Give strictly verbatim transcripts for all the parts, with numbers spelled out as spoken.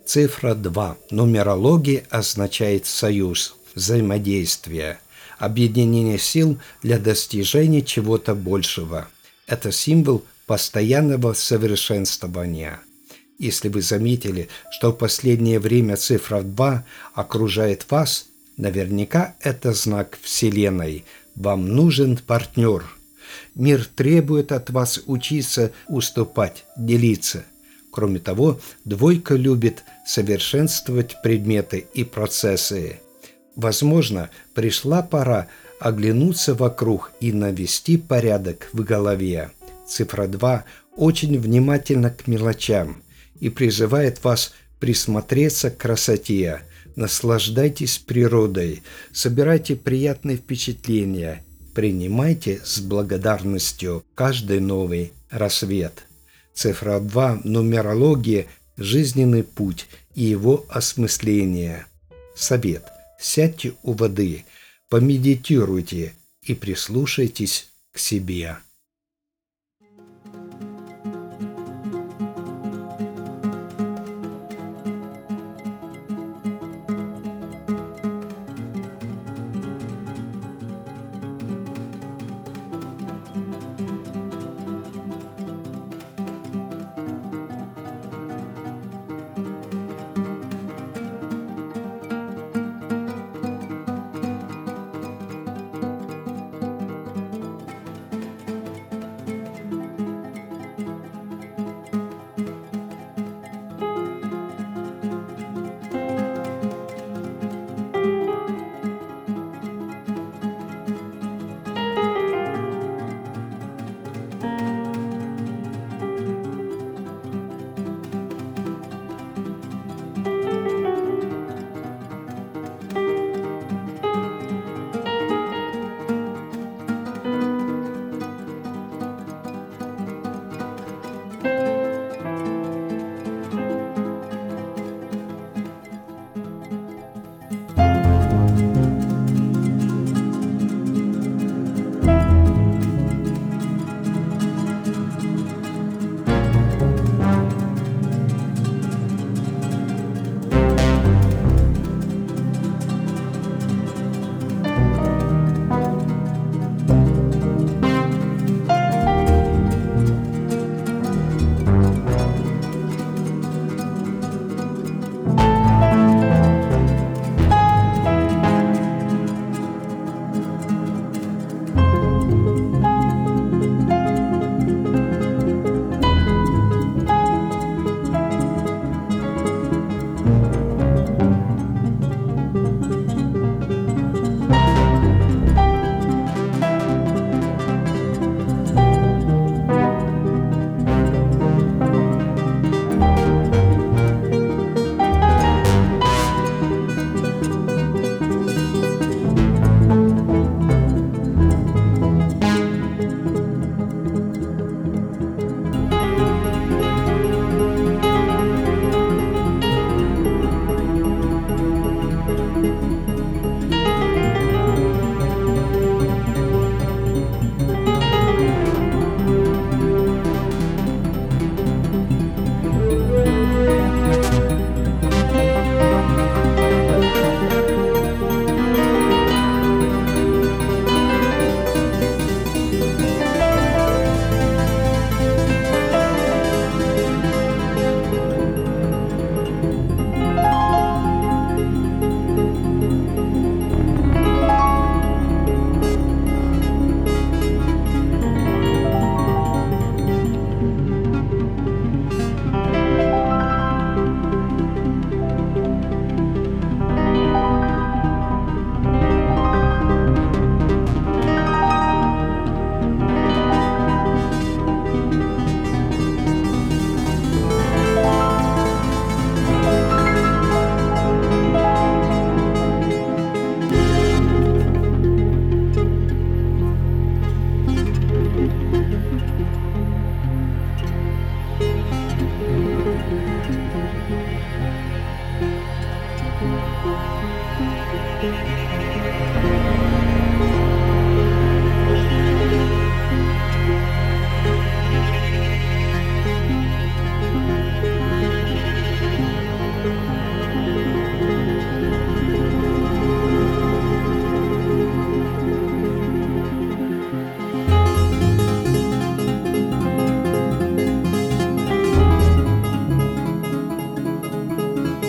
Цифра два. Нумерология означает союз, взаимодействие, объединение сил для достижения чего-то большего. Это символ постоянного совершенствования. Если вы заметили, что в последнее время цифра два окружает вас, наверняка это знак Вселенной. Вам нужен партнер. Мир требует от вас учиться уступать, делиться. Кроме того, двойка любит совершенствовать предметы и процессы. Возможно, пришла пора оглянуться вокруг и навести порядок в голове. Цифра два очень внимательна к мелочам и призывает вас присмотреться к красоте. Наслаждайтесь природой, собирайте приятные впечатления, принимайте с благодарностью каждый новый рассвет. Цифра два. Нумерология – жизненный путь и его осмысление. Совет. Сядьте у воды, помедитируйте и прислушайтесь к себе.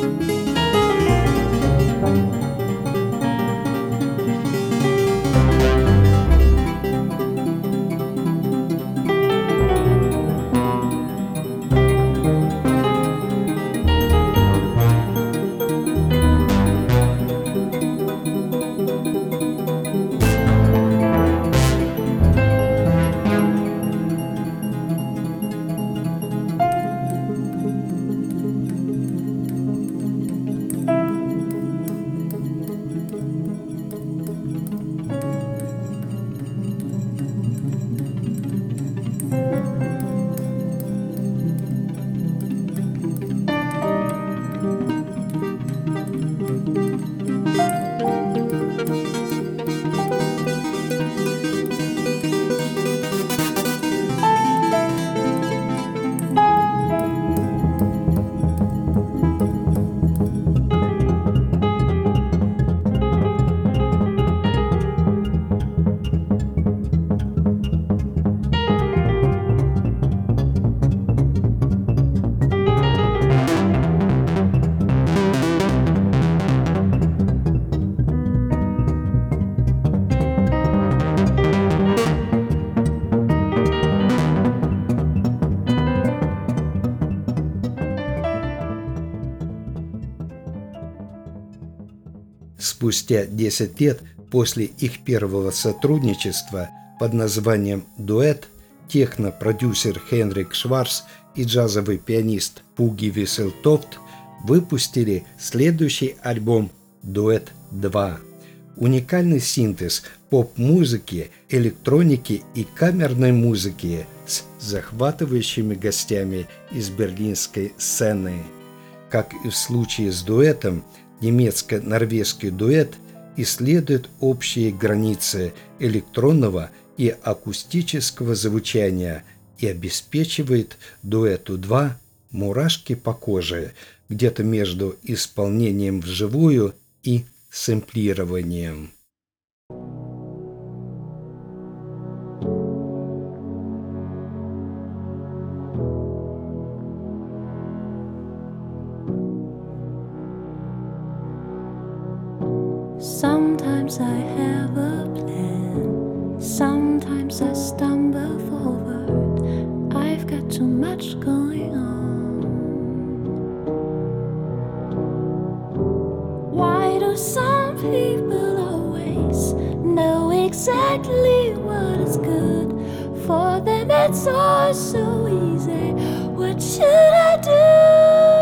Спустя десять лет после их первого сотрудничества под названием «Дуэт» техно-продюсер Хенрик Шварц и джазовый пианист Пуги Висселтофт выпустили следующий альбом «Дуэт два». Уникальный синтез поп-музыки, электроники и камерной музыки с захватывающими гостями из берлинской сцены. Как и в случае с дуэтом, немецко-норвежский дуэт исследует общие границы электронного и акустического звучания и обеспечивает дуэту два мурашки по коже где-то между исполнением вживую и сэмплированием. Sometimes I have a plan, sometimes I stumble forward, I've got too much going on. Why do some people always know exactly what is good? For them it's all so easy, what should I do?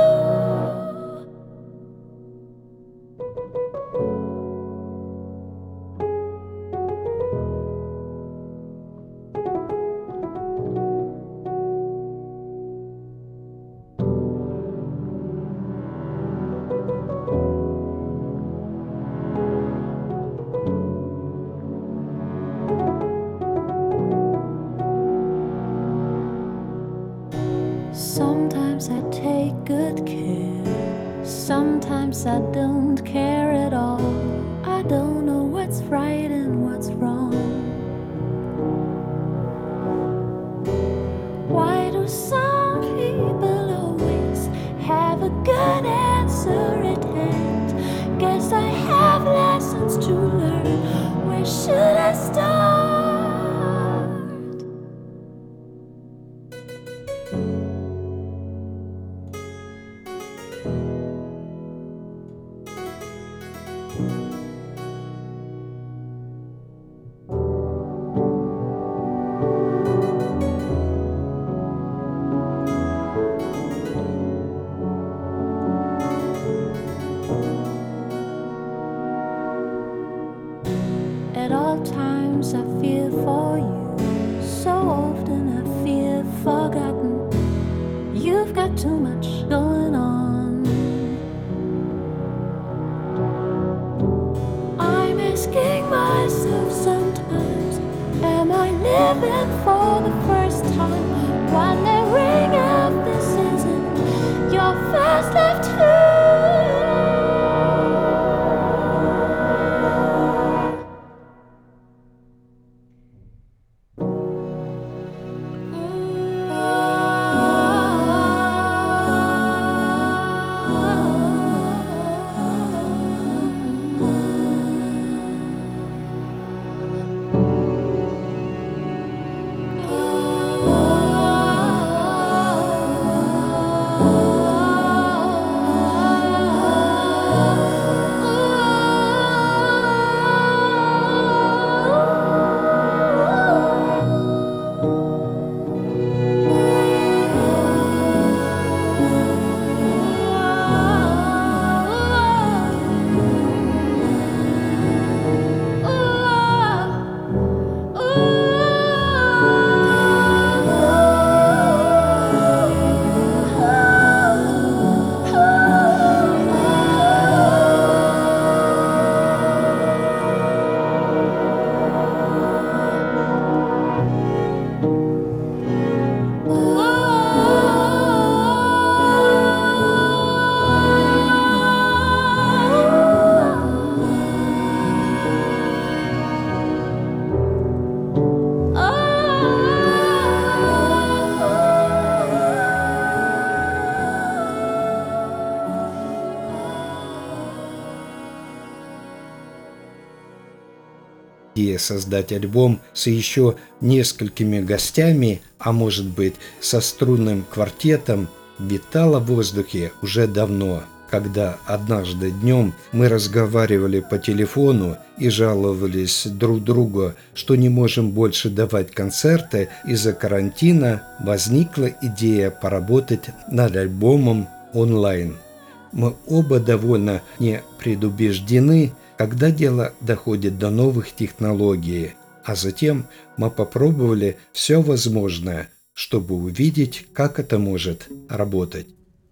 Sometimes I take good care, sometimes I don't care at all. I don't know what's right and what's wrong. Why do some people always have a good answer at hand? Guess I have lessons to learn. Where should I start? At all times I fear for you, so often I feel forgotten. You've got too much going on. I'm asking myself sometimes, am I living for the first time? Wondering if this isn't your first love too. идея создать альбом с еще несколькими гостями, а может быть со струнным квартетом, витала в воздухе уже давно, когда однажды днем мы разговаривали по телефону и жаловались друг другу, что не можем больше давать концерты из-за карантина, возникла идея поработать над альбомом онлайн. Мы оба довольно не предубеждены, когда дело доходит до новых технологий, а затем мы попробовали все возможное, чтобы увидеть, как это может работать.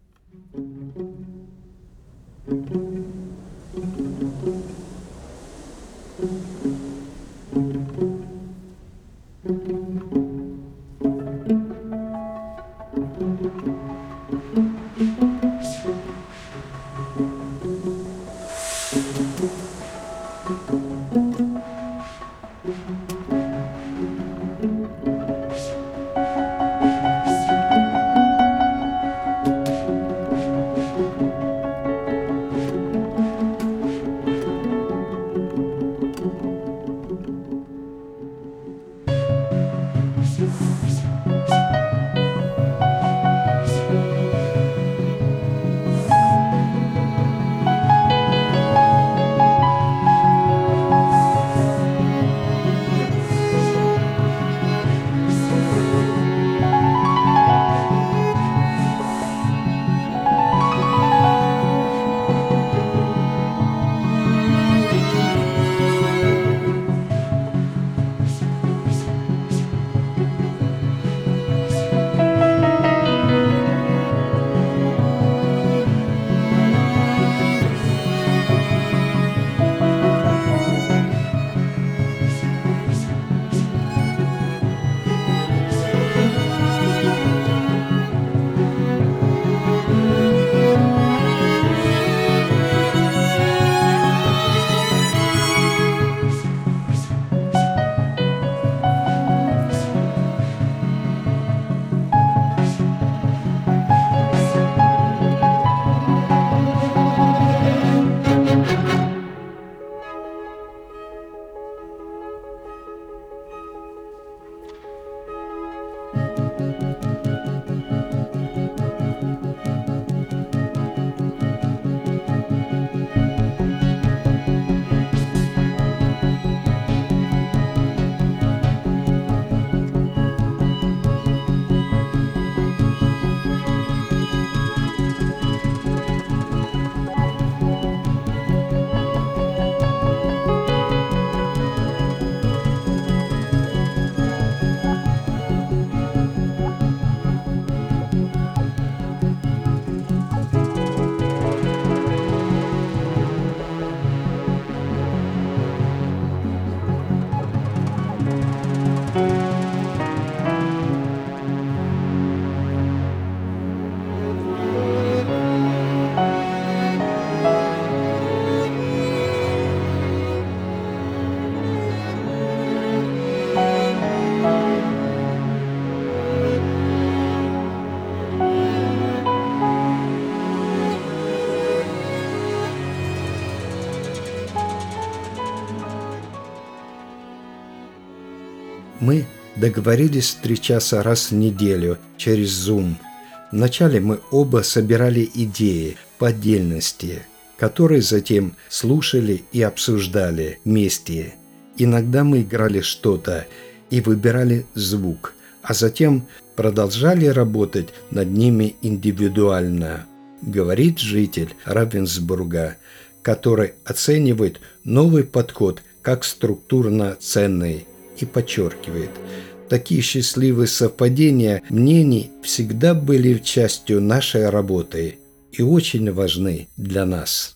Мы договорились встречаться раз в неделю через Zoom. Вначале мы оба собирали идеи по отдельности, которые затем слушали и обсуждали вместе. Иногда мы играли что-то и выбирали звук, а затем продолжали работать над ними индивидуально, говорит житель Равенсбурга, который оценивает новый подход как структурно ценный и подчеркивает: такие счастливые совпадения мнений всегда были частью нашей работы и очень важны для нас.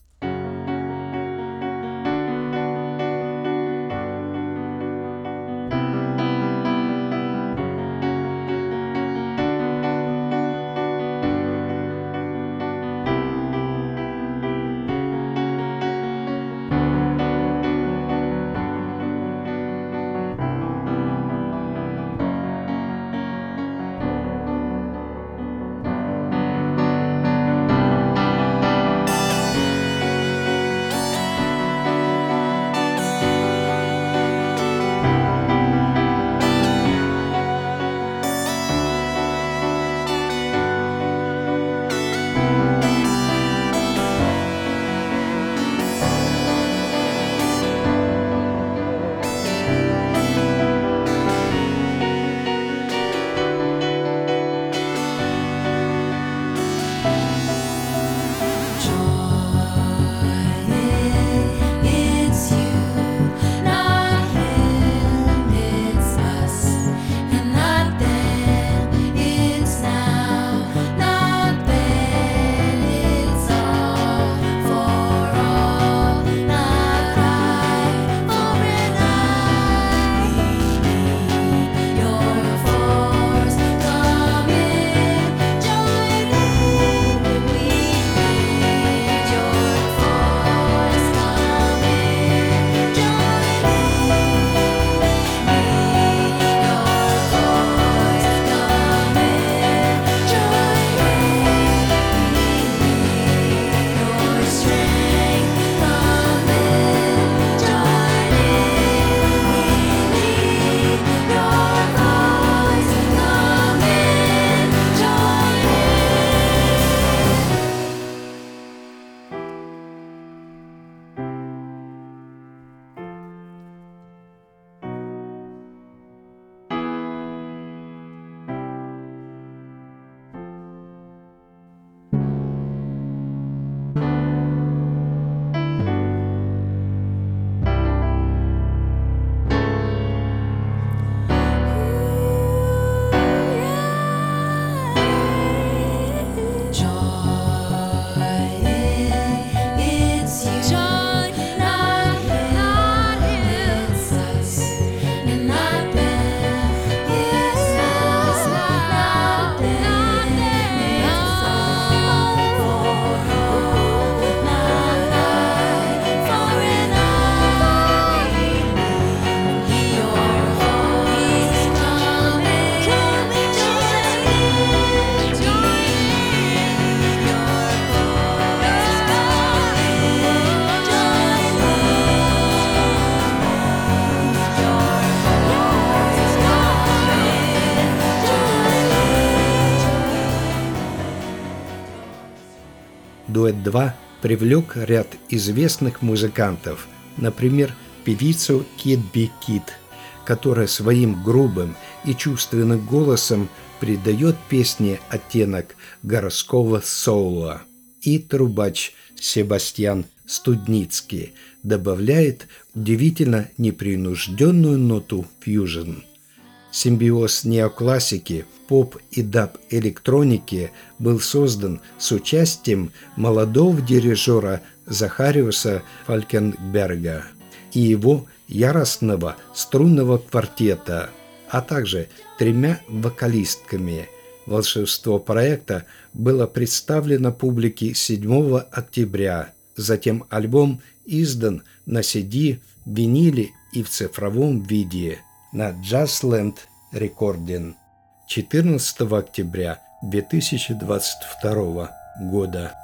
дуэт два привлек ряд известных музыкантов, например, певицу Кит Би Кит, которая своим грубым и чувственным голосом придает песне оттенок городского соула, и трубач Себастьян Студницкий добавляет удивительно непринужденную ноту фьюжн. Симбиоз неоклассики, поп и даб-электроники был создан с участием молодого дирижера Захариуса Фалькенберга и его яростного струнного квартета, а также тремя вокалистками. Волшебство проекта было представлено публике седьмого октября. Затем альбом издан на си ди, виниле и в цифровом виде на Jazzland Recording четырнадцатого октября две тысячи двадцать второго года.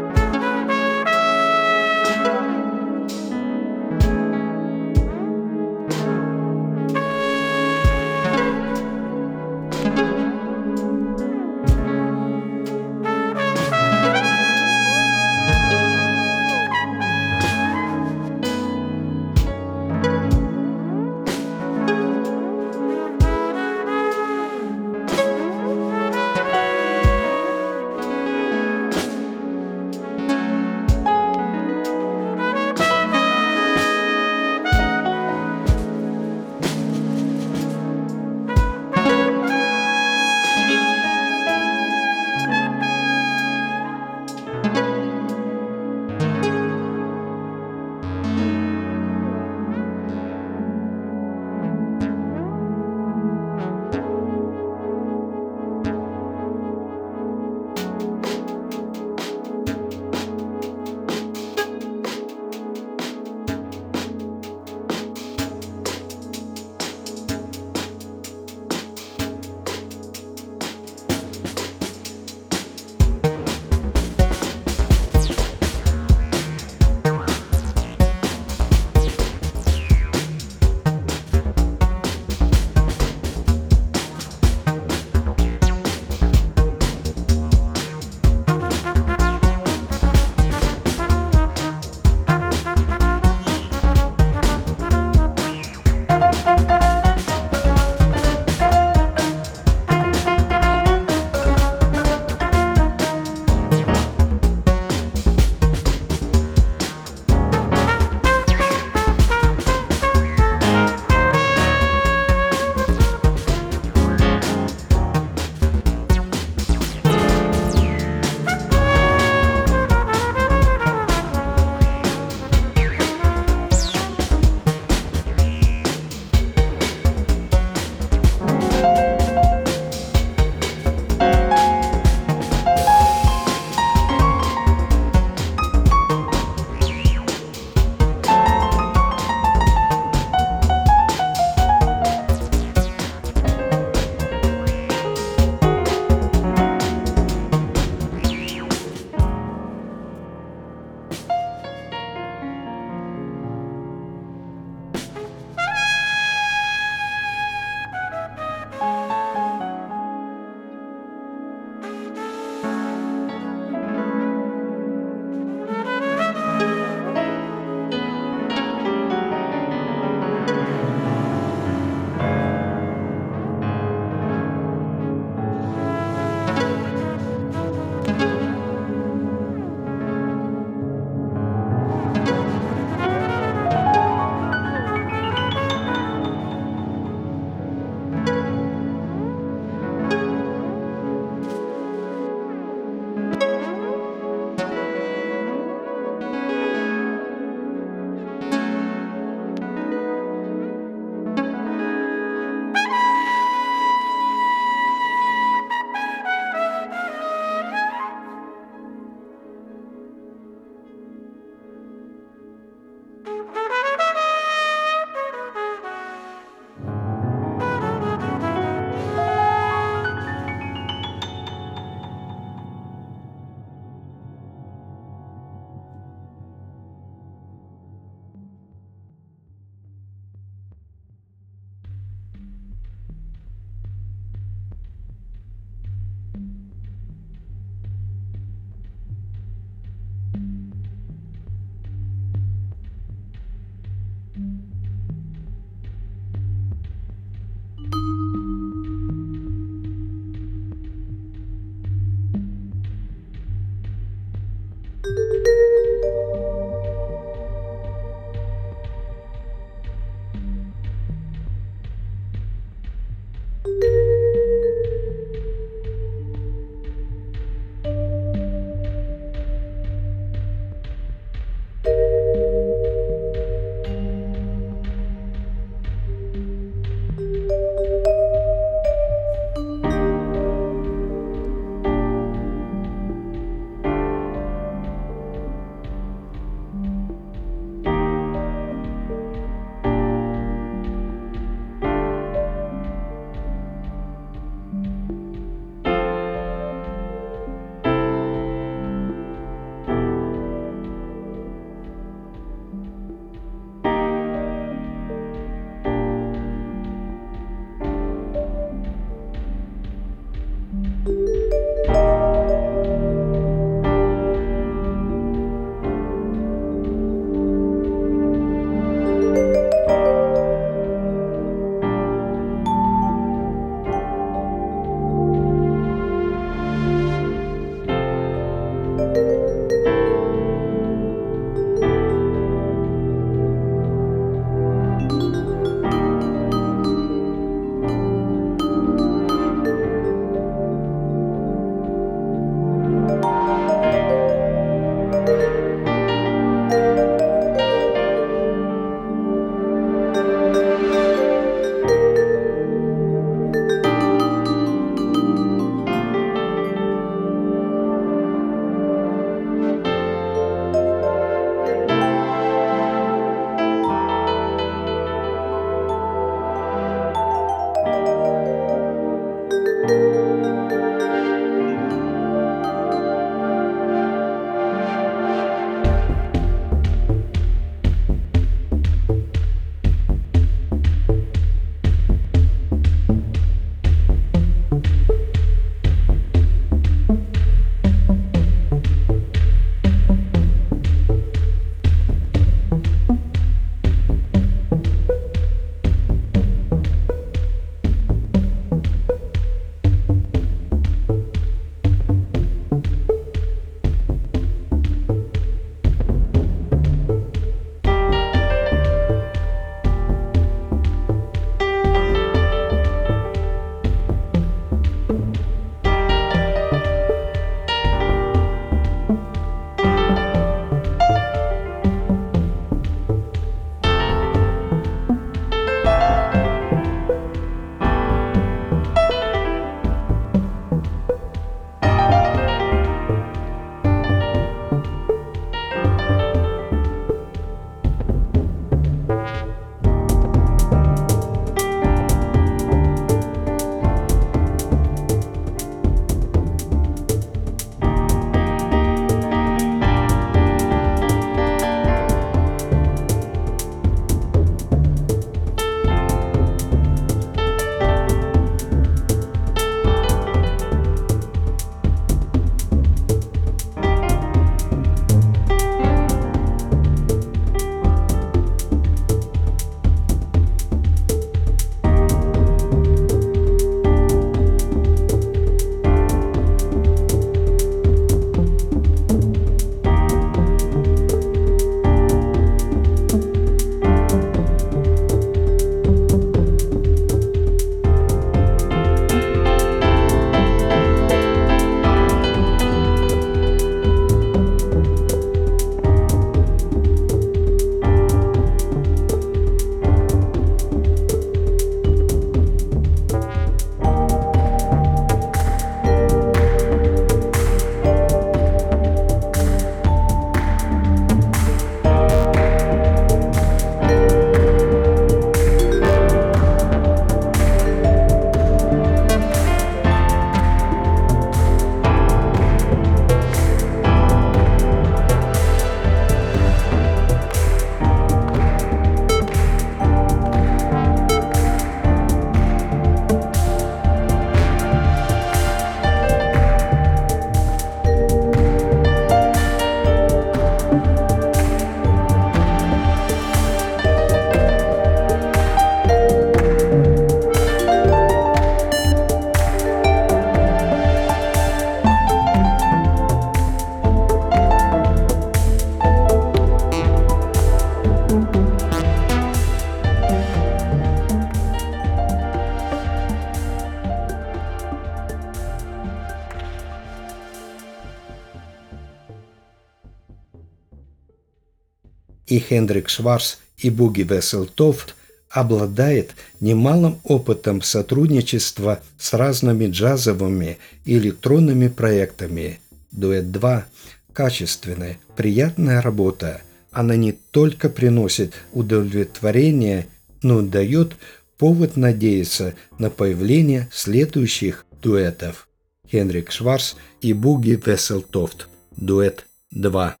и Хендрик Шварц и Буги Весселтофт обладает немалым опытом сотрудничества с разными джазовыми и электронными проектами. Дуэт два – качественная, приятная работа. Она не только приносит удовлетворение, но и дает повод надеяться на появление следующих дуэтов. Хендрик Шварц и Буги Весселтофт. Дуэт два.